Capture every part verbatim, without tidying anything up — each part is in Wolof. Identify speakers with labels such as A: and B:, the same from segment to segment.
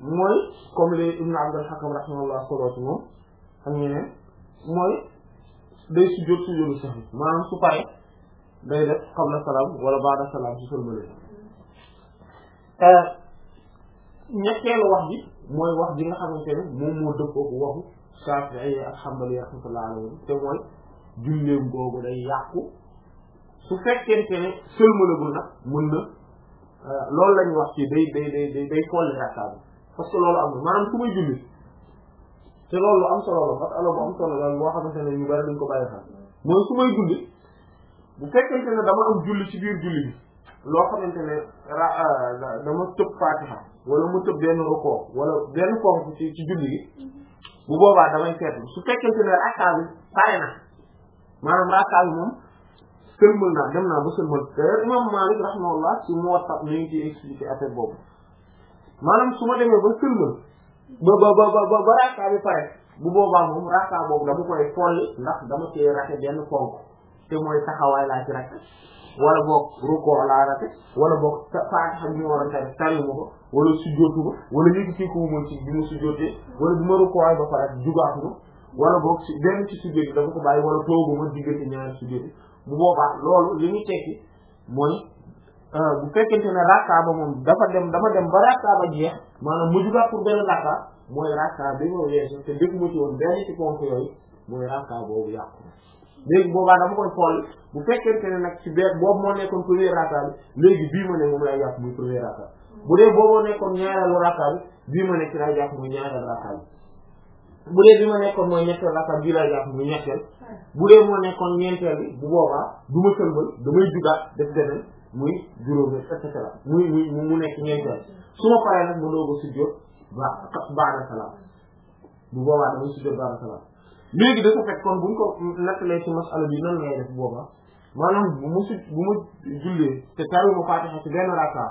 A: mooy comme li Ibn Abdul Hakam rahimahullah solo ci moom xam nga ne mooy day sujjóot sujjóotu sax maanaam su pare day def qabla salaam wala ba'da salaam su sëlmale ñetteelu wax ji mooy wax ji nga xamante ne moom moo dëppoo ko waxu Shafi'i ak Hanbali rahmatullahi alayhim te mooy julleem googu day yàqu su fekkente ne sëlmalagul nag mën na loolu lañu wax ci day day day day day folli rakka bi parce que loolu amul maanaam su may julli te loolu lu am solo la parce que alors bu am solo la boo xamante ne ñu bari dañ ko bàyyi xel mooy su may julli bu fekkente ne dama am julli ci biir julli bi loo xamante ne ra dama tëb Fatiha wala mu tëb benn rukoo wala benn ponk ci ci julli gi bu boobaa damay seetlu su fekkente ne rakka bi pare na maanaam rakka bi moom sëlmal naa dem naa ba sëlmal d'ailleurs imam Malik rahimahullah ci Muwatta mi ngi ciy expliquer affaire boobu maanaam su ma demee ba sëlmal ba ba ba ba ba rakka bi pare bu boobaa moom rakka boobu dama koy folli ndax dama cee rate benn ponk te mooy taxawaay laa ci rate wala boog rukkoo laa rate wala boog Faatiha bi ñu war a tari tari ma ko wala sujjóotu ma wala yëkkati ko ma ci bi ma sujjóotee wala bi ma rukkoo ba pare jugaatu ma wala boog ci benn ci sujjóot dafa ko bàyyi wala toogu ma diggante ñaari sujjóot bu boobaa loolu li ñu tekki mooy bu fekkente ne rakka ba moom dafa dem dama dem ba rakka ba jeex maanaam mu jugaat pour benn rakka mooy rakka bi ma weesu te dëkk ma ci woon benn ci ponk yooyu mooy rakka boobu yàqu léegi boobaa dama koy xool bu fekkente ne nag ci benn boobu moo nekkoon premier rakka bi léegi bii ma ne moom lay jàpp muy premier rakka bu dee boobu nekkoon ñaareelu rakka bi bii ma ne ci lay jàpp muy ñaareelu rakka bi bu dee bi ma nekkoon mooy ñetteel rakka bii lay jàpp muy ñetteel bu dee moo nekkoon ñeenteel bi bu boobaa du ma sëlmal damay jugaat def beneen muy juróomi et cetera muy muy mu nekk ñeenteel su ma paree nag ma doog a sujjóot ba ba'da salaam bu boobaa damay sujjóot ba'da salaam léegi dafa fekk kon buñ ko nattalee ci masala bi nan ngay def boobaa maanaam bu ma su bu ma jullee te tari ma Faatiha ci benn rakka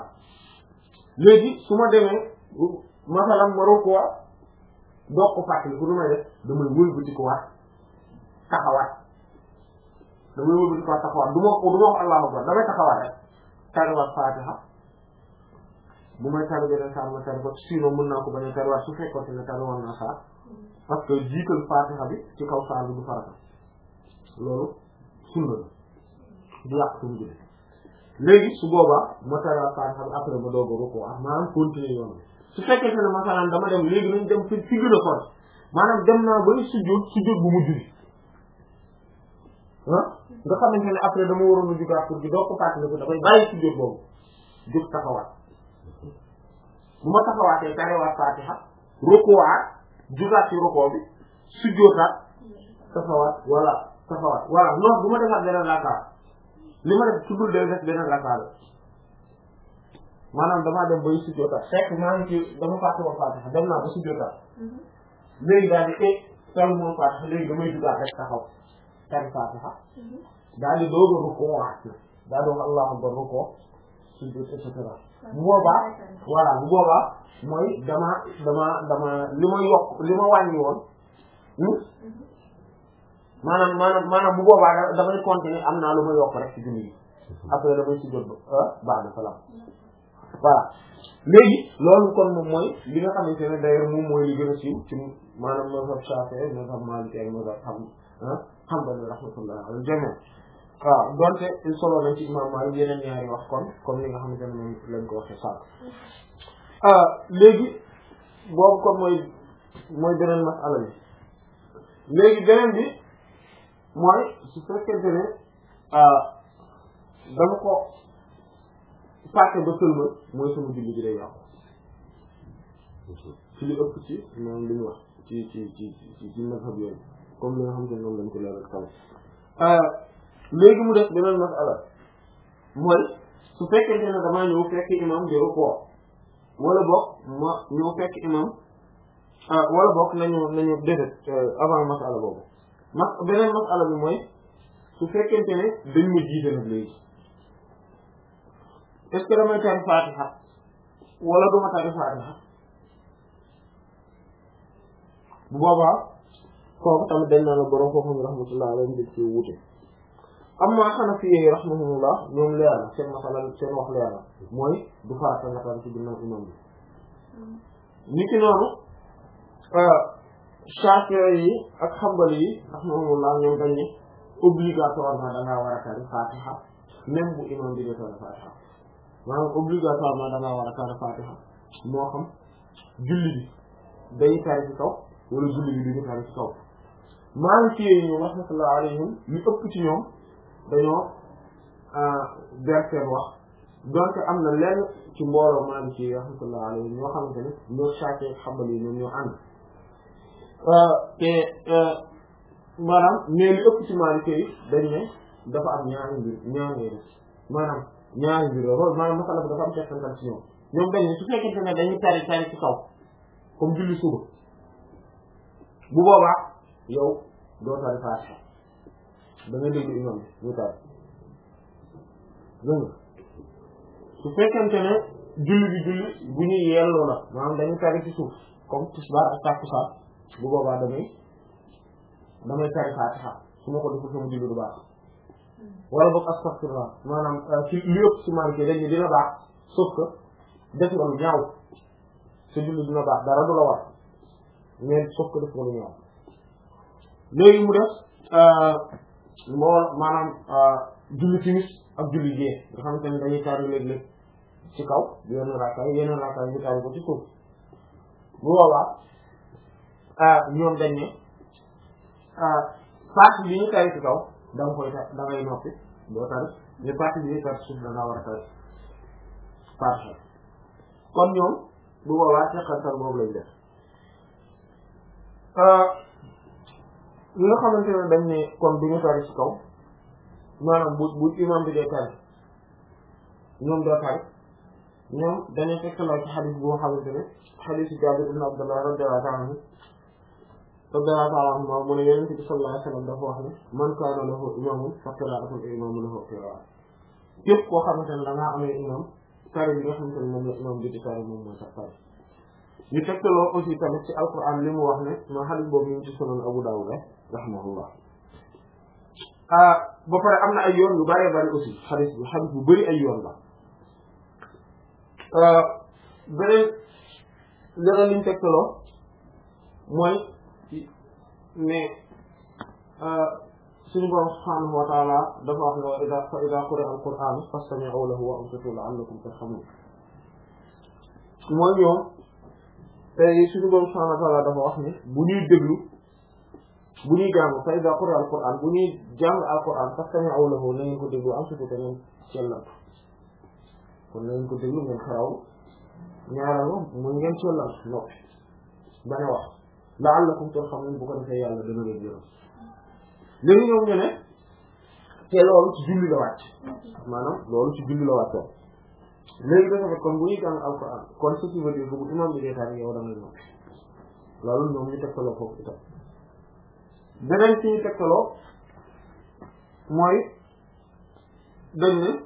A: léegi su ma demee masalan ma rukkoo doog ko fàttali ku du may def damay wëlbati ko waat taxawaat damay wëlbati ko waat taxawaat du ma ko du ma wax Allahu akbar damay taxawaat rek tariwaat Faatiha bu may tari beneen saar ma tari ko sinon mën naa ko bañ a tariwaat su fekkoon ne tariwoon naa saar parce que jiital Faatiha bi ci kaw saar bi du farata loolu sunna la du yàq suñu julli léegi su boobaa ma tariwaat Faatiha bi après ma doog a rukkoo ak maanaam continuer yoon bi su fekkee ne masalan dama dem léegi nañ dem fi fi gën a for maanaam dem naa ba sujjóot sujjóot bu mujj bi ah nga xamante ne après dama waroon a jugaat pour di doog ko fàttali ko dafay bàyyi sujjóot boobu jóg taxawaat bu ma taxawaatee tariwaat Faatiha rukkoowaat jugaat ci rukkoo bi sujjóotaat taxawaat wala taxawaat voilà non bu ma defaat beneen rakka li ma def tuddul day def beneen rakka la maanaam damaa dem bay sujjóotaat fekk maa ngi ci dama fàtte woon Faatiha dem naa ba sujjóotaat léegi daal di teg tari moom Faatiha léegi damay jugaat rek taxaw tari Faatiha daal di doog a rukkoo waat na daal di wax Allahu akbar rukkoo sujjóot et cetera bu boobaa voilà bu boobaa mooy dama dama dama li ma yokk li ma wàññi woon maanaam maanaam maanaam bu boobaa damay continuer am naa lu ma yokk rek ci julli gi après damay sujjóot ba ba'da salaam voilà léegi loolu kon moom mooy li nga xamante ne d'ailleurs moom mooy li gën a siiw ci maanaam mazhab Shafi'i mazhab Maliki ak mazhab xam Hanbali rahmatullah al jami' waaw donte il solo nañ ci imam Malik yeneen ñaari wax kon comme li nga xamante ne moom lañ ko waxee sànq léegi boobu kon mooy mooy beneen masala bi léegi beneen bi mooy su fekkente ne dama ko fàtte ba sëlmal mooy sama julli ji day yàqu ci li ëpp ci moom li ñu wax ci ci ci ci ci mazhab yooyu comme li nga xamante ne noonu lañ ko leeral kaw léegi mu def beneen masala mooy su fekkente ne damaa ñëw fekk imam di rukkoo wala boog ma ñëw fekk imam wala boog nañu nañu déedéet avant masala boobu mas beneen masala bi mooy su fekkente ne dañ ma jiite nag léegi est-ce que damay tari Faatiha wala duma tari Faatiha bu boobaa kooku tamit dañ naa la borom foofu xam rahmatullah alayhi dëg ci wuute amma Hanafi yi rahmatullah ñoom leer na seen masala seen wax leer na mooy du farata nga tari ci ginnaaw imam bi ni ki noonu Shafi'i yi ak Hanbali yi rahimahumullah ñoom dañ ne obligatoirement da ngaa war a tari Fatiha même bu imam bi dee tari Fatiha maanaam obligatoirement da ngaa war a tari Fatiha moo xam julli bi day tari ci kaw wala julli bi duñu tari ci kaw Maliki yi ñoom rahmatullah alayhim ñu ëpp ci ñoom dañoo berseer wax donc am na lenn ci mbooloo Maliki yi rahmatullah alayhim ñoo xamante ne ñoo Shafi'i ak Hanbali yi ñoom ñoo ànd te maanaam mais li ëpp ci Maliki yi dañ ne dafa am ñaari mbir ñaari def maanaam ñaari mbir loolu maanaam masala bi dafa am teqantal ci ñoom ñoom dañ ne su fekkente ne dañuy tari tari ci kaw comme julli suba bu boobaa yow doo tari Fatiha da nga déglu imam bi ñu tari dégg su fekkente ne julli bi julli bu ñuy yelloo la maanaam dañuy tari ci suuf comme tisbaar ak takkusaan bu boobaa damay damay tari Fatiha su ma ko deful sama julli du baax wala boog astaghfirullah maanaam ci li ëpp ci Maliki dañ ne dina baax sauf que def nga lu ñaaw sa julli dina baax dara du la war mais sauf que def nga lu ñaaw léegi mu def moo maanaam julli timis ak julli gée nga xamante ne dañuy tari léeg-léeg ci kaw yenn raakaay yeneen raakaay ñu tari ko ci suuf bu boobaa ñoom dañ ne partie bi ñu tari ci kaw da nga koy da ngay noppi doo tari mais partie bi ñu tari ci suuf da ngaa war a tari partie kon ñoom bu boobaa teqantal boobu lañ def ñi nga xamante ne dañ ne kon du ñu tari ci kaw maanaam bu bu imam bi dee tari ñoom doo tari ñoom dañuy tegtaloo ci xadis bu nga xamante ne xadisu Jaabir ibn Abdullah radiyallahu anhu radiyallahu ta'ala anhu mu ne Yonent bi sallallahu alayhi wa sallam dafa wax ne man kaana lahu imamun fa qiraa'atul imaam lahu qiraa'a képp koo xamante ne da ngaa amee imam tari bi nga xamante ne moom la imam bi di tari moom mooy sax tari ñu tegtaloo aussi tamit ci alquran li mu wax ne ma xadis boobu ñu ngi ci sunan Abu Dawud rahimahullah ah ba pare am na ay yoon yu bëree bëri aussi xadis bi xadis bu bëri ay yoon la beneen leneen liñ tegtaloo mooy ne suñu borom subhanahu wa taala dafa wax ne wa ida fa ida quri'a al-qur'an fastami'u lahu wa ansitu la'allakum turhamun mooy ñoom tey suñu borom subhanahu wa taala dafa wax ne bu ñuy déglu bu ñuy jàng fa ida quri'a al-qur'an bu ñuy jàng al-qur'an fastami'u lahu na ngeen ko déglu ansitu te ngeen sellal kon na ngeen ko déglu ngeen xaraw ñaareel mu ngeen sellal noppi bañ a wax la'allakum turhamun bu ko defee yàlla dana leen yërëm léegi ñoom ñu ne te loolu ci julli la wàcc maanaam loolu ci julli la wàccoon léegi dafa fekk kon bu ñuy jàng alquran kon ce qui veut dire que bu imam bi dee tari yow da ngay noppi loolu ñoom ñu tegtaloo foofu itam beneen ci ñu tegtaloo mooy dañ ne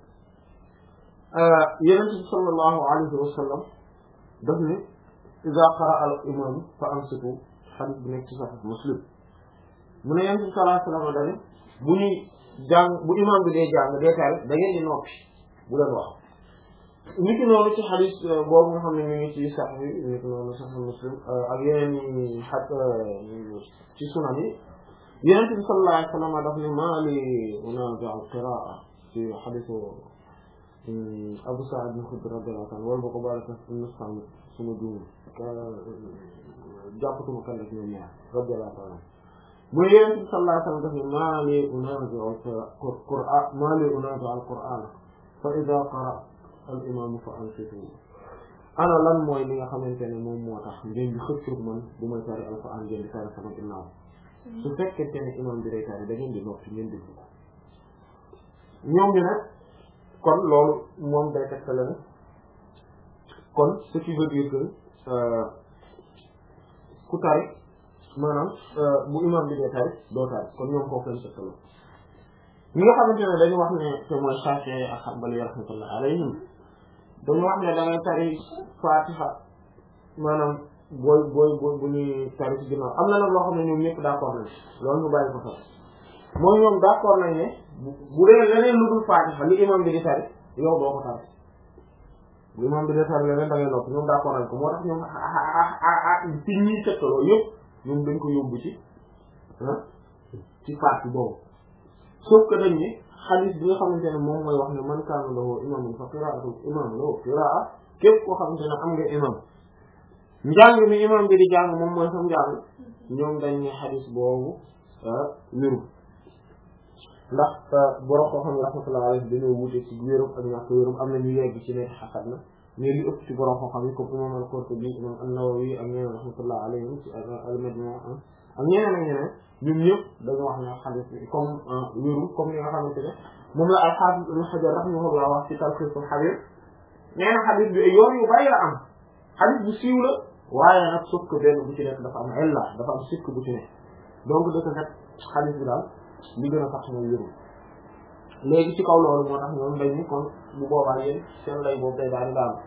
A: Yonent bi sallallahu alayhi wa sallam daf ne iza qara'a al-imam fa ansitu hadith bi nekk ci Sahih Muslim mu ne Yonent bi sallallahu alayhi wa sallam dañ ne bu ñuy jàng bu imam bi dee jàng dee tari da ngeen di noppi bu leen wax nit ki noonu ci hadith boobu nga xam ne mi ngi ci Sahih nit ki noonu Sahih Muslim ak yeneen ñi xat ci sunan yi Yonent bi sallallahu alayhi wa sallam daf ne maa li unaazi'u al-qiraa'a ci hadith Abu Sa'id al-Khudri radiyallahu anhu wala ba ko baal a nusxam suma juum jàppatuma kan rek ñoom ñaar radiyallahu anhu mu ne Yonent bi sallallahu alayhi wa sallam daf ne maa li unaazi'u al-qur'aan maa li unaazi'u al-qur'aan fa idhaa qara'a al-imaam fa ansitu ana lan mooy li nga xamante ne moom moo tax ngeen di xëccoog man bu may tari alquran ngeen di tari sama ginnaaw su fekkente ne imam bi day tari da ngeen di noppi ngeen di ko ñoom ñu ne kon loolu moom day tegtale ne kon ce qui veut dire que ku tari maanaam bu imam bi day tari doo tari kon ñoom foofu lañ tegtale ñi nga xamante ne dañu wax ne te mooy Shafi'i ak Hanbali rahmatullah alayhim dañu wax ne da ngay tari Fatiha maanaam booy booy booy bu ñuy tari ci ginnaaw am na nag loo xam ne ñoom ñëpp d'accord nañ loolu ñu bàyyi ko sax mooy ñoom d'accord nañ ne bu dee leneen lu dul Fatiha li imam bi di tari yow doo ko tari bu imam bi dee tari leneen da ngay noppi ñoom d'accord nañ ko moo tax ñoom ci ñiy tëkkaloo yëpp ñoom dañ ko yóbbu ci ah ci partie boobu sauf que dañ ni xadis bi nga xamante ne moom mooy wax ne man kaana lahu imamun fa qiraatu imam lahu qiraa képp koo xamante ne am nga imam njàng mi imam bi di jàng moom mooy sam njàng ñoom dañ ne xadis boobu wéru ndax borom koo xam ne rahmatullah alayhi dañoo wuute ci wérum ak ñàkk wérum am na ñu yegg ci ne xasan na mais li ëpp ci borom koo xam ne comme imam al-Qurtubi imam an-Nawawi ak ñeneen rahmatullah alayhim ci al-Majmu' ak ñeneen ak ñeneen ñun ñëpp dañu wax ne xadis bi comme wéru comme li nga xamante ne moom la al-Hafiz Ibn Hajar rahimahullah wax ci Talkhis al-Habir nee na xadis bi yoon yu bari la am xadis bu siiw la waaye nag sauf que benn bu ci nekk dafa am illa dafa am sikk bu ci nekk donc de ce fait xadis bi daal li gën a sax mooy wéru léegi ci kaw loolu moo tax ñoom dañ ni kon bu boobaa yéen seen lay boobu day daal di daal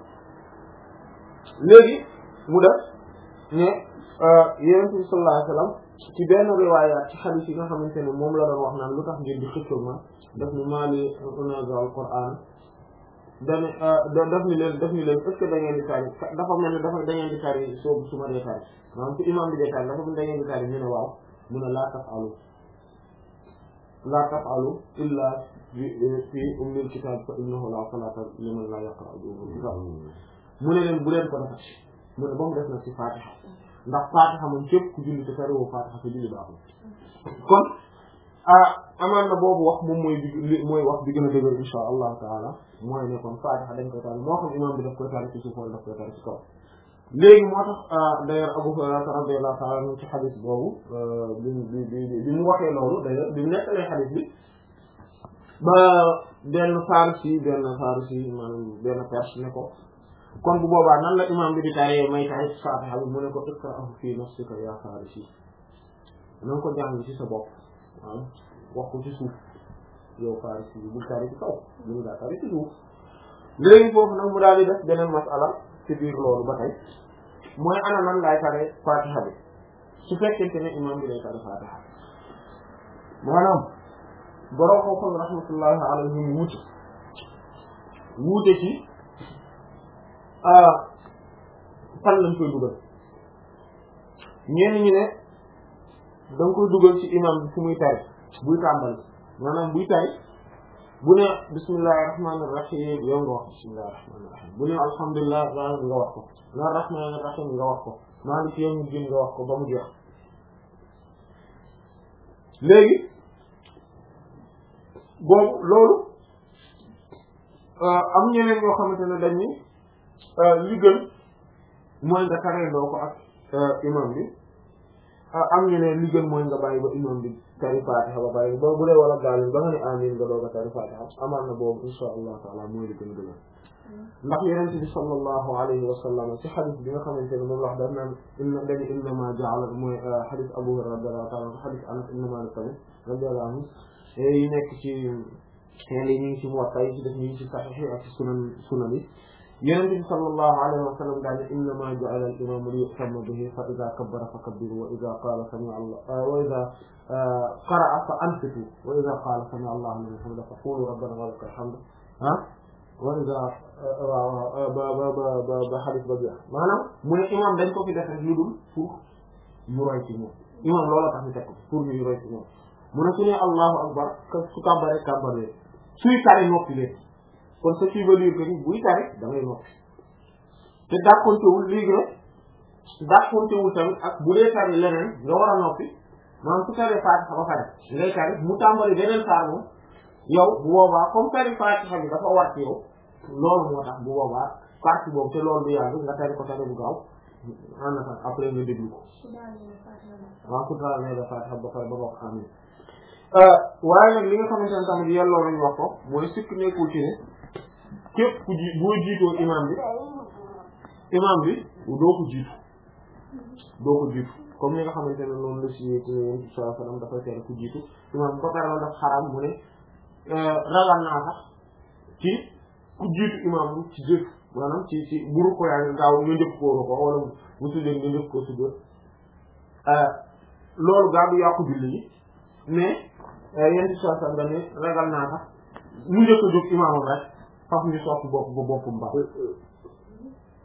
A: léegi mu def ne yonent bi sallallahu alayhi wasallam ci benn riwaayaat ci xadiis yi nga xamante ne moom la doon wax naan lu tax ngeen di xëccoo ma daf ni maali unazil al-Qur'an dane daf ni leen daf ni leen est-ce que da ngeen di tari dafa mel ne dafa da ngeen di tari soobu su ma dee tari maanaam ci imam bi dee tari dafa mel da ngeen di tari ñu ne waaw mu ne laa taf'alu laa taf'alu illa fi ummil kitab fa innahu la salata liman la yaqra'u bi ummil kitab mu ne leen bu leen ko defati mu ne ba mu def na ci Fatiha ndax Fatiha moom képp ku julli te tariwoo Fatiha te julli baaxul kon ah amaan na boobu wax moom mooy bi mooy wax bi gën a dëgër insha allahu taala mooy ne kon Fatiha dañ koy tari moo xam imam bi daf koy tari ci suuf wala daf koy tari ci kaw léegi moo tax d'ailleurs Abu Hurayra radiyallahu ta'ala anhu ci xadis boobu bi bi bi bi mu waxee loolu d'ailleurs bi mu nettalee xadis bi ba benn Farsi benn Farsi maanaam benn Perse ne ko kon bu boobaa nan la imam bi di taree may tari ci Fatiha bi mu ne ko iqra'hu fi nafsika ya Farsi na nga ko jàng ci sa bopp waaw wax ko ci suuf yow Farsi bi bul tari ci kaw bu daa tari ci suuf léegi foofu nag mu daal di def beneen masala ci biir loolu ba tey mooy ana nan laay tare Fatiha bi su fekkente ne imam bi lay tare Fatiha maanaam borom ko xam rahmatullahi alayhim wuute wuute ci fan lañ koy dugal ñenn ñi ne da nga koy dugal ci imam bi fu muy tari buy tàmbali maanaam buy tari bu ne bismillahir rahmanir rahim yow nga wax bismillahir rahmanir rahim bu ne alhamdulillah nga wax ko na rahmanir rahim nga wax ko maliki yawmiddin nga wax ko ba mu jeex léegi boobu loolu am ñeneen ñoo xamante ne dañ ni li gën mooy nga tareendoo ko ak imam bi am ñeneen li gën mooy nga bàyyi ba imam bi tari Fatiha ba bàyyi ba bu dee wala gaalin ba nga ne amin nga doog a tari Fatiha amaan na boobu insha allah taala mooy li gën gën ndax yonent bi sallallahu alayhi wa sallam ci xadis bi nga xamante ne moom la wax daf naan inna dañu innama ja'ala mooy xadis Abu Hurayra radiyallahu ta'ala xadis Anas innama la tamit radiyallahu anhu yi nekk ci xel yi ñu ngi ci Muwatta yi ci def ñu ngi ci Sahih ak ci sunan sunan yi yonent bi sallallahu alayhi wa sallam daal innama ja'ala al-imamu li yu'tamma bihi fa idha kabbara fakabbiru wa idha qala sami'a Allah wa idha qara'a fa ansitu wa idha qala sami'a Allahu liman hamidah fa qulu rabbana wa lakal hamd ah wa idha ba ba ba ba hadith ba jeex maanaam mu ne imam dañ ko fi def rek lu dul pour ñu roy ci moom imam loolu tax ñu teg ko pour ñu roy ci moom mu ne su ne Allahu akbar su kàbbaree kàbbaree suy tari noppi leen kon ce qui veut dire que ni buy tari da ngay noppi te dàqontewul léegi nag dàqontewul tamit ak bu dee tari leneen nga war a noppi maanaam su taree Fatiha ba pare ngay tari mu tàmbali beneen saar moom yow bu boobaa comme tari Fatiha bi dafa war ci yow loolu moo tax bu boobaa partie boobu te loolu du yàgg nga tari ko tari bu gaaw en attendant après nga déglu ko waaw ku tara ne da Fatiha ba pare ba wax amin waaye nag li nga xamante ne tamit yelloo nañu wax ko mooy sikk nekkul ci ne képp ku ji boo jiitoo imam bi imam bi doo ko jiitu doo ko jiitu comme ni nga xamante ne noonu la si ci yéen ci sallallahu alayhi wasallam dafay tere ku jiitu imam bi ba pare loolu daf xaram mu ne ragal naa sax ci ku jiitu imam bi ci jëf maanaam ci ci buru ko yaa ngi gaaw nga njëkk koo ko wala bu tuddee nga njëkk koo sujjóot loolu gaa du yàqu julli yi mais yéen ci sallallahu alayhi wasallam ne ragal naa sax mu njëkk a jóg imamam rek faf ñu sopp bopp ba boppam baax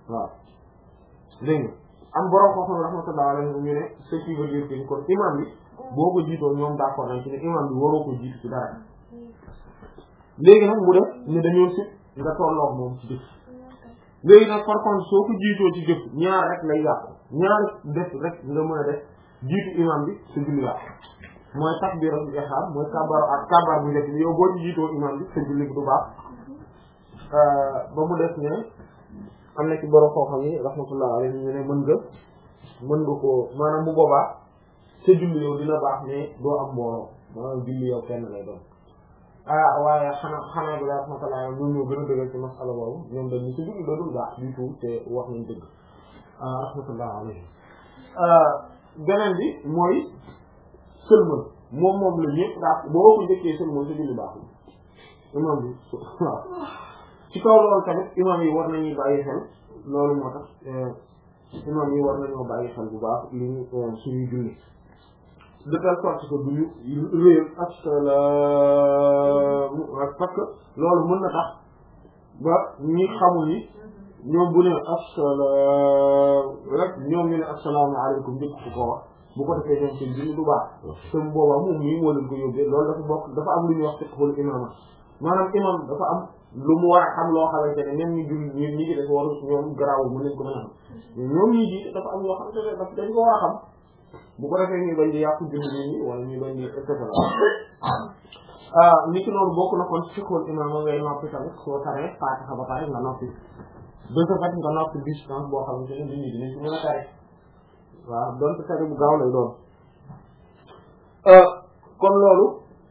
A: waaw dégg nga am borom xam-xam rahmatullah alayhi ñu ne ce qui veut dire que kon imam bi boo ko jiitoo ñoom d'accord nañ ci ne imam bi waroo ko jiitu ci dara léegi nag mu def ne dañoo sit nga tolloog moom ci jëf léegi nag par contre soo ko jiitoo ci jëf ñaar rek lay yàqu ñaar def rek nga mën a def jiitu imam bi sa julli yàqu mooy takbiratul ihram mooy kabar ak kabar bu njëkk bi yow boo ci jiitoo imam bi sa julli bi du baax ba mu def ne am na ci borom xam-xam yi rahmatullah alayhi ñu ne mën nga mën nga ko maanaam bu boobaa sa julli yow dina baax mais doo am mbooloo maanaam julli yow kenn lay doon ah waaye xanaa xanaa bi la rahmatullah ñoom ñoo gën a dëggal ci masala boobu ñoom dañ ni sa julli doodul baax du tout te wax nañ dëgg rahmatullah alayhi beneen bi mooy sëlmal moom moom la ñëpp daa boo ko njëkkee sëlmal sa julli baaxul imam bi waaw ci kaw loolu tamit imam yi war nañuy bàyyi xel loolu moo tax imam yi war nañoo bàyyi xel bu baax li ñu suñuy julli de telle sorte que duñu réer asalaam parce que loolu mën na tax ba ñi xamul ni ñoom bu ne asalaam rek ñoom ñu ne asalaamaaleykum njëkk ku ko wax bu ko defee ñoom seen julli du baax te bu boobaa moom mii moo leen ko yóbbee loolu dafa bokk dafa am lu ñuy wax fiqhul imaama maanaam imam dafa am lu mu war a xam loo xamante ne même ñu julli ñi ñi ci def waru ñoom garaawul mën nañ ko mën a xam ñoom ñii ji dafa am yoo xamante ne daf dañ ko war a xam bu ko defee ñu bañ di yàqu julli nit ñi wala ñu bañ di et cetera ah ni ki noonu bokk na kon fiqhul imaama ngay noppi tamit soo taree Faatiha ba pare nga noppi de ce fait nga noppi distance boo xamante ne nit ñi dinañ ci mën a tare waaw doon te tare bu gaaw lay doon kon loolu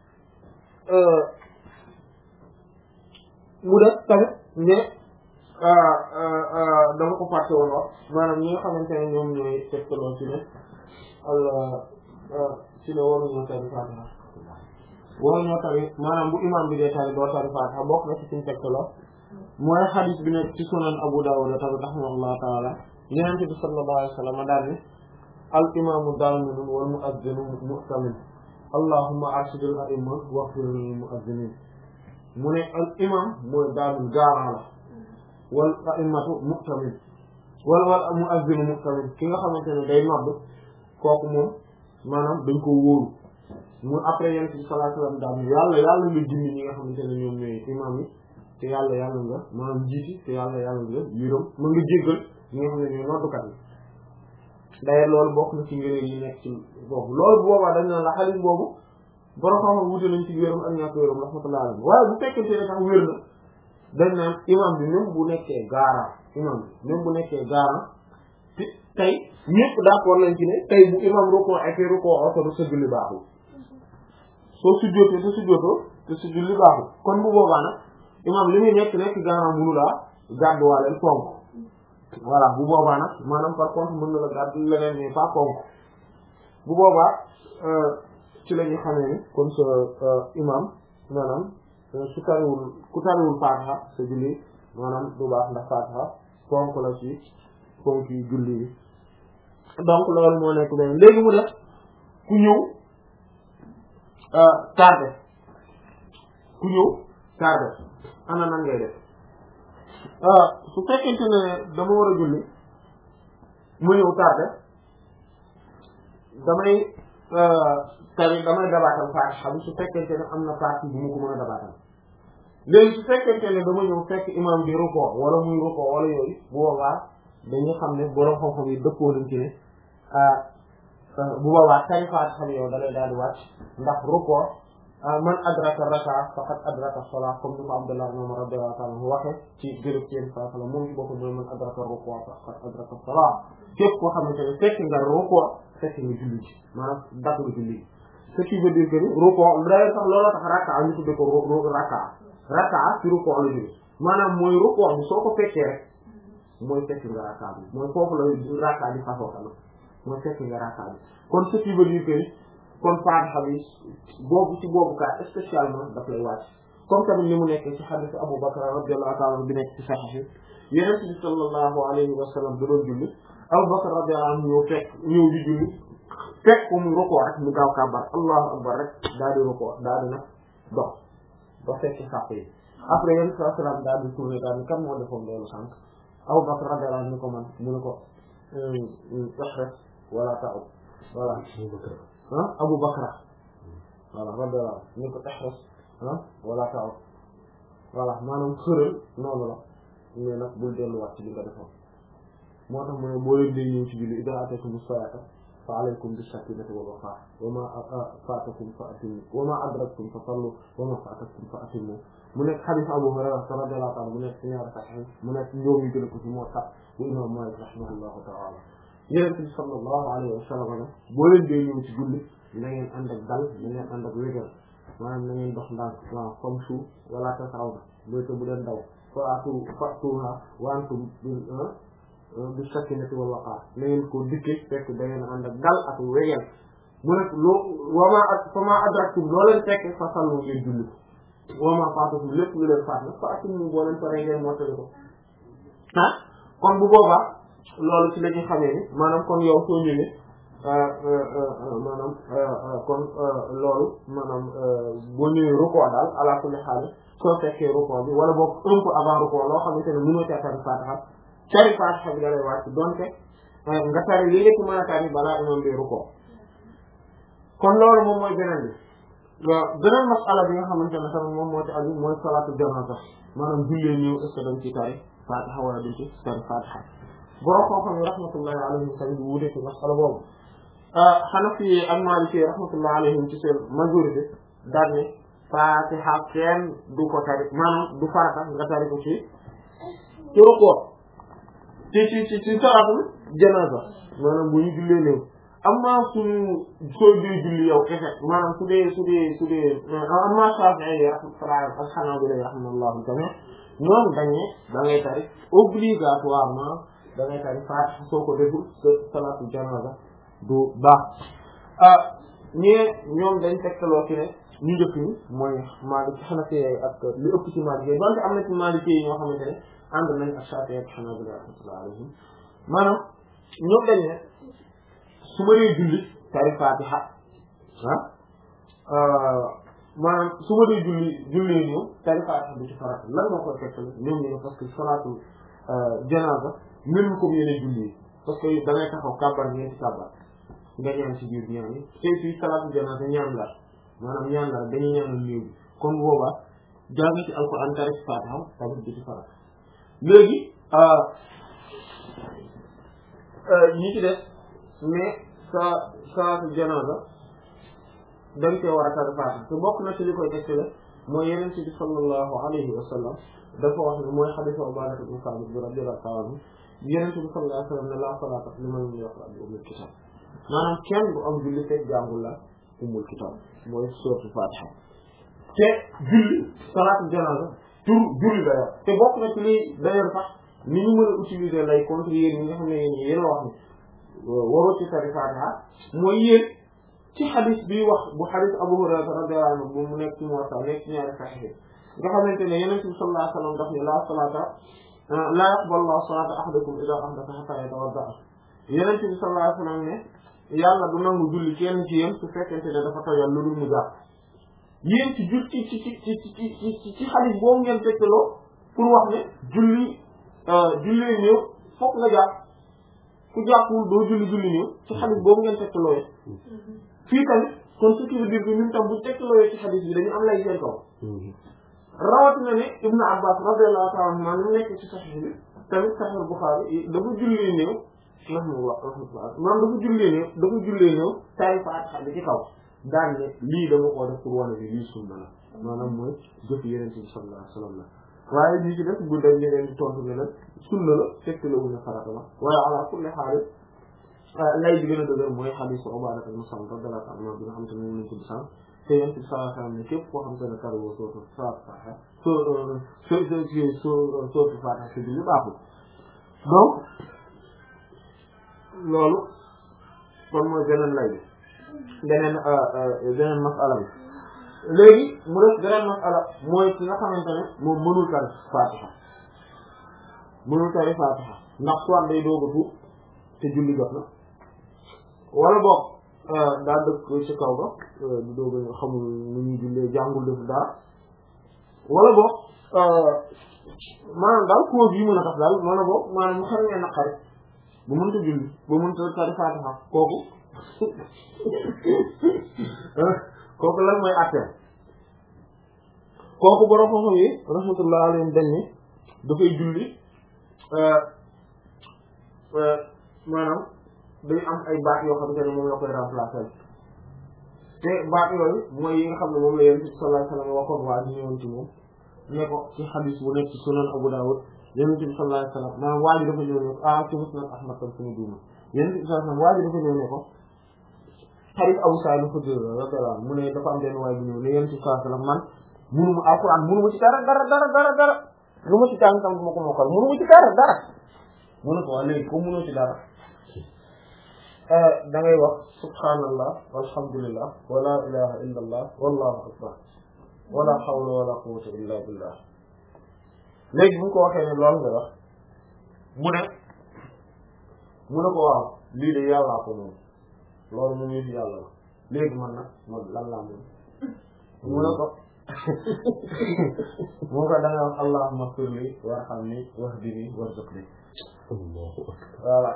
A: mu def tamit ne dama ko fàtte woon wax maanaam ñi nga xamante ne ñoom ñooy tegtaloo ci ne Allah ci ne waruñoo tari Fatiha waruñoo tari maanaam bu imam bi dee tari doo tari Fatiha bokk na ci suñu tegtaloo mooy hadith bi nekk ci sunan Abu Dawud tamit rahimahullahu ta'ala Yonent bi sallallahu alayhi wa sallam daal ni al imamu daaminun wal mu'adhdhinu mu'tamin allahumma arshidil a'imma waghfir lil mu'adhdhinin mu ne al imam mooy daamin gaaraan la wal a'immatu mu'tamin wala wal mu'adhdhinu mu'tamin ki nga xamante ne day nodd kooku moom maanaam dañ ko wóoru mu après Yonent bi sallallahu alayhi wa sallam daal yàlla yàlla nga jinni ñi nga xamante ne ñoom ñooy imam yi te yàlla yàlla nga maanaam jiiti te yàlla yàlla nga yërëm mën nga jéggal ñi nga xam ne ñooy noddukat yi d'ailleurs loolu bokk na ci ngëneel yi nekk ci boobu loolu bu boobaa dañ naan la xaalis boobu borom xam-xam wute nañ ci wéram ak ñàkk wéram rahmatullah alayhi waaye bu fekkente ne sax wér na dañ naan imam bi même bu nekkee gaara imam bi même bu nekkee gaara te tey ñëpp d'accord lañ ci ne tey bu imam rukkoo ak rukkoo oto sa julli baaxul soo sujjóotee te sujjóotoo te sa julli baaxul kon bu boobaa nag imam li muy nekk nekk gaara mënu laa gàdduwaaleel ponk voilà bu boobaa nag maanaam par contre mën na la gàddu leneen mais pas ponk bu boobaa ci la ñu xamee ni kon sa imam maanaam su tariwul ku tariwul Fatiha sa julli maanaam du baax ndax Fatiha ponk la ci ponk yi julli yi donc loolu moo nekk benn léegi mu def ku ñëw tardé ku ñëw tardé ana nan ngay def su fekkente ne dama war a julli mu ñëw tardé damay tari damay dabaatal Fatiha bi su fekkente ne am na partie bu mu ko mën a dabaatal léegi su fekkente ne dama ñëw fekk imam bi rukkoo wala muy rukkoo wala yooyu bu boobaa dañuy xam ne borom xam-xam yi dëppoo nañ ci ne bu boobaa tari Fatiha bi yow da lay daal di wàcc ndax rukkoo man adraka raka faqad adraka salat comme ni ko Abdullah ibn Umar radiyallahu ta'ala anhu waxe ci gërëb ci yenn saa sala moom ci boppam mooy man adraka rukkoo faqad adraka salat képp koo xamante ne fekk nga rukkoo fekk nga julli ci maanaam dagg nga julli ce qui veut dire que ni rukkoo d'ailleurs sax looloo tax raka ñu tudde ko raka raka ci rukkoo la jóge maanaam mooy rukkoo bi soo ko fekkee rek mooy fekk nga raka bi mooy foofu la raka bi fasoo tamit mooy fekk nga raka bi kon ce qui veut dire que kon Fatiha bi boobu ci boobu kaa spécialement daf lay wàcc comme tamit ni mu nekk ci hadith Abu Bakr radiyallahu ta'ala bi nekk ci Sahih Yonent bi sallallahu alayhi wa sallam da doon julli Abu Bakr radiyallahu anhu ñëw fekk ñëw di julli fekk ko mu rukoo rek mu gaaw kàbbar Allahu akbar rek daal di rukoo daal di nag dox ba fekk sàpp yi après Yonent sallallahu alayhi wa sallam daal di tourné daal ni kan moo defoon loolu sànq Abu Bakr radiyallahu anhu ko man mu ne ko ihris wala ta'ud voilà ah Abu Bakr voilà radiyallahu anhu ñu ko ihris ah wala ta'ud voilà maanaam xëral noonu la mais nag bul delluwaat ci li nga defoon moo tax mu ne boo leen dee ñëw ci julli idaa ataytumu salaata fa alaykum bis-sakiinati wal waqaar wa maa faatakum fa atimmu wa maa adraktum fa sallu wa maa faatakum fa atimmu mu nekk hadiis Abu Hurayra radiyallahu anhu mu nekk ci ñaari Sahih mu nekk njoom yu jël ko ci moo tax bu Imaam Maalik rahimahullahu ta'ala Yonent bi sallallahu alayhi wa sallam ne boo leen dee ñëw ci julli na ngeen ànd ak dal na ngeen ànd ak wégal maanaam na ngeen dox ndànk waaw comme suuf wala tasawna mooy te bu leen daw faatu fatuha wa antum bi sakinati wal waqaar na ngeen ko dikke fekk da ngeen ànd ak dal ak wegeel mu nekk loo wama ak fama adraktum loo leen fekk fa sallu ngeen julli ko wama faatakum lépp lu leen faat nag fa atimmu boo leen paree ngeen mottali ko ah kon bu boobaa loolu ci la ñuy xamee ni maanaam kon yow soo ñëwee maanaam kon loolu maanaam boo ñëwee rukkoo daal ala kulli xaal soo fekkee rukkoo bi wala boog un peu avant rukkoo loo xamante ne mënoo ca tari Faatiha tari Faatiha bi da lay wàcc donte nga tari li nga ci mën a tari balaa imam bi rukkoo kon loolu moom mooy beneen bi beneen masala bi nga xamante ne tamit moom moo ci aju mooy salaatu janaasa maanaam jullee ñëw est-ce que dañ ci tari Faatiha wala duñ ci tari Faatiha borom koo xam ne rahmatullahi alayhim tamit bu wutee ci masala boobu Hanafi ak Maliki rahmatullahi alayhim ci seen majorité daal ne Faatiha kenn du ko tari maanaam du farata nga tari ko ci ci rukkoo ci ci ci ci salaatul janaasa maanaam bu ñu jullee néew amma suñu soo dee julli yow kese maanaam su dee su dee su dee amma Shaafi'i rahmatullahi ak Hanaabila rahmatullahi tamit ñoom dañ ne da ngay tari obligatoirement da ngay tari Faatiha soo ko deful sa salaatul janaasa du baax ah ñee ñoom dañ tegtaloo ci ne ñu njëkk ñi mooy Maalik Hanafi ak li ëpp ci Maalik yi donte am na ci Maalik yi ñoo xamante ne ànd nañ ak Shaafi'i ak Hanaabila rahmatullahi alayhim maanaam ñoom dañ ne su ma dee julli tari Faatiha ah maanaam su ma dee julli jullee ñëw tari Faatiha du ci farata lan moo koy tegtal ñoom ñu ne parce que salaatu janaasa même comme yeneen julli yi parce que da ngay taxaw kàbbar ñeenti kàbbar nga ñaan ci biir ñaan yi tey fii salaatu janaasa ñaan la maanaam ñaan la dañuy ñaanal néew bi kon boobaa jàng ci alxuraan tari ci Faatiha tamit du ci farata léegi ñi ci def mais sa salaatu janaasa dañ koy war a tari Faatiha te bokk na ci li koy tegtale mooy Yonent bi sallallahu alayhi wa sallam dafa wax ne mooy hadiisu Ubaada ibn Saamit bi radiyallahu ta'ala anhu Yonent bi sallallahu alayhi wa sallam ne laa salaata liman lam yaqra' bi ummil kitaab maanaam kenn du am julli fekk jàngul la ummul kitaab mooy sourate Faatiha te julli salaatu janaasa tur julli la yor te bokk na ci lii d'ailleurs sax ni ñu mën a utiliser lay contre yéen ñi nga xam ne yéen yéen a wax ni waroo ci tari Faatiha mooy yéen ci xadis bi wax bu xadis Abu Hurayra radiyallahu anhu bu mu nekk ci Muwatta nekk ci ñaari Sahih nga xamante ne Yonent bi sallallahu alayhi wa sallam daf ne la salaata la yaqbalu Allahu salaata ahadakum idha ahdatha hatta yatawadda Yonent bi sallallahu alayhi wa sallam ne yàlla du nangu julli kenn ci yéen su fekkente ne dafa tojal lu dul mu jàpp yéen ci jul ci ci ci ci ci ci ci xadis boobu ngeen tegtaloo pour wax ne julli julli ñëw fokk nga jàpp ku jàppul doo julli julli ñëw ci xadis boobu ngeen tegtaloo fii tamit kon ce qui veut dire que ñun tam bu tegtaloo ci xadis bi dañu am lay seen kaw rawatina ne Ibn Abbas radiyallahu ta'ala anhu maa ngi nekk ci Sahih bi tamit Sahih Bukhari dafa jullee néew rahmatullah rahmatullah maanaam dafa jullee néew dafa jullee néew tari Faatiha bi ci kaw daan ne lii dama koo def pour wane bi lii sunna la maanaam mooy jëf Yonent bi sallallahu alayhi wa sallam la waaye lii ci def bu dañ leen di tontu ne nag sunna la fekk la wuñu farata la waaye ala kulli haal lay bi gën a dëgër mooy hadiisu Ubaada ibn Saamit radiyallahu anhu bi nga xam te ne moom lañ ko bisaan te Yonent bi sallallahu alayhi wa sallam ne képp koo xam te ne tariwoo sootu Faatiha soo soo soo sootu Faatiha si bi baaxul donc loolu kon mooy beneen lay bi beneen beneen masala bi léegi mu def beneen masala mooy ki nga xamante ne moom mënul tari Faatiha mënul tari Faatiha ndax soit day doog a tuub te julli jot na wala boog daa dëkk ci kaw ba du doog a xamul nu ñuy jullee jàngul def dara wala boog maanaam daal cause yi mën a tax daal maanaam boobu maanaam mu xel ngeen naqari ba mënta julli ba mënta tari Fatiha kooku kooku lan mooy affaire kooku borom xam-xam yi rahmatullah alayhim dañ ni dafay julli maanaam day am ay baat yoo xamante ne moom la koy remplacer te baat yooyu mooy yi nga xam ne moom la Yonent bi sallallahu alayhi wa sallam waxoon waa ñu ñëwoon ci moom ne ko ci xadis bu nekk ci Sunan Abu Dawud Yonent bi sallallahu alayhi wa sallam maanaam waa ji dafa ñëw ne ko ah ci Musnad Ahmad tam suñu duuma Yonent bi sallallahu alayhi wa sallam waa ji dafa ñëw ne ko xarit Abu Sa'id Khudri radiyallahu anhu mu ne dafa am benn waay bu ñëw ne Yonent bi sallallahu alayhi wa sallam man munuma alquran munuma ci dara dara dara dara dara lu ma ci jàng tam du ma ko mokkal munuma ci dara dara mu ne ko waa léegi comme munoo ci dara da ngay wax subhanallah walhamdulillah wala ilaha illa allah wallahu akbar wala hawla wala quwwata illa billah léegi bu ko waxee ne loolu nga wax mu ne mu ne ko waaw lii de yàllaa ko moom loolu moom yëf yàlla la léegi man nag man lan laa moom mu ne ko mu ko da nga wax allahumma firli warhamni wahdini warzuqni voilà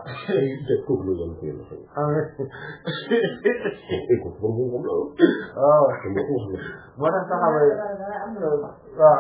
A: waaw moo tax saxaaba yi waaw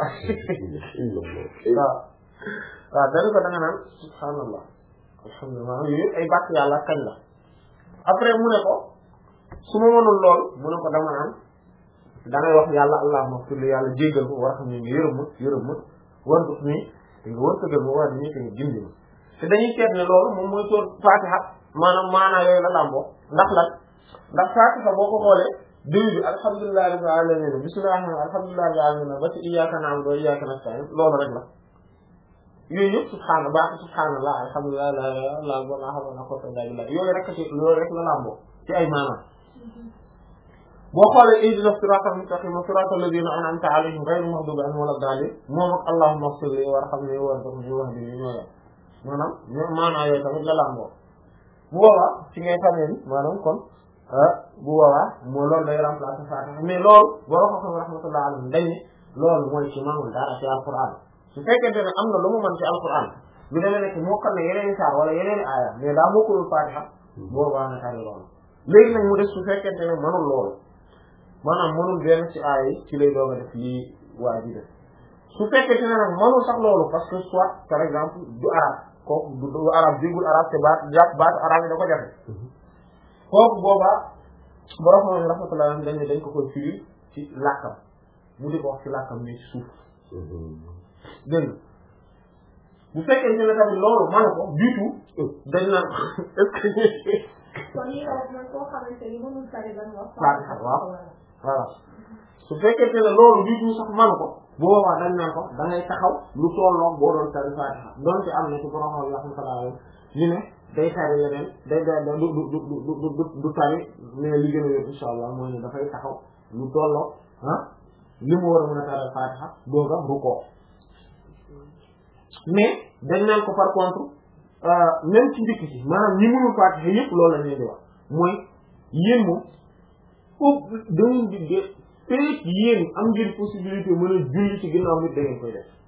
A: waaw waaw dañu ko da nga naan subhanallah alhamdulillah yooyu yëpp ay bàkk yàlla kañ la après mu ne ko su ma mënul lool mu ne ko dama naan da ngay wax yàlla allahumma firli yàlla jéggal ko war xam ne yërëm ma yërëm ma war duf nii te nga war tëgal ma war di nii te nga gindi ma te dañuy seet ne loolu moom mooy soor Fatiha maanaam maanaa yooyu la làmboo ndax lan ndax Fatiha boo ko xoolee début bi alhamdulillahi rabbil alamin bismillahi alhamdulillahi rabbil alamin ba ci iyyaka na'budu wa iyyaka nasta'in loolu rek la yooyu yëpp subhaana baax subhaanallah alhamdulillah la ilaha illa allah la hawla wala quwwata illa billah yooyu rek ci loolu rek la làmboo ci ay maanaam boo xoolee ihdina siratal mustaqim siratal ladina an'amta alayhim ghayril maghdubi alayhim wala daalliin moom ak allahumma ighfir li warhamni warzuqni wahdini ñoo maanaam maanaam yooyu tamit la làmboo bu boobaa ci ngay xamee ni maanaam kon bu boobaa moo loolu day remplacer Fatiha mais loolu boo ko xam rahmatullah alayhi dañ ne loolu mooy ci manul dara ci alquran su fekkente ne am na lu mu mën ci alquran lu demee nekk moo xam ne yeneen i saar wala yeneen i aaya mais daa mokkulul Fatiha boobaa na tari loolu léegi nag mu def su fekkente ne manul loolu maanaam manul benn ci aaya yi ci lay doog a def lii waa ji def su fekkente ne nag manul sax loolu parce que soit par exemple du arabe kooku du arab déggul arab te baat jàpp baatu arab yi da ko jafe kooku boobaa borom moom rahmatullah dañ ne dañ ko koy firi ci làkkam mu di ko wax ci làkkam mais ci suuf dégg bu fekkee ne tamit loolu manu ko du tout dañ naan est-ce que
B: kon yi wax man koo xamante ni mënul tari ban wax
A: waaw voilà su fekkee ne loolu du tout sax manu ko bu boobaa dañ naan ko da ngay taxaw lu tolloog boo doon tari Fatiha donte am na ci borom xam yoo xam ne ñu ne day tari leneen day day du du du du du du tari mais li gën a wér insha Allah mooy ne dafay taxaw lu tolloog ah li mu war a mën a tari Fatiha doog a rukkoo mais dañ naan ko par contre même ci njëkk ci maanaam ñi mënul Fatiha yëpp loolu la ñuy di wax mooy yéen moom foofu dañuy di feek yéen am ngeen possibilité mën a julli ci ginnaaw nit da ngeen koy def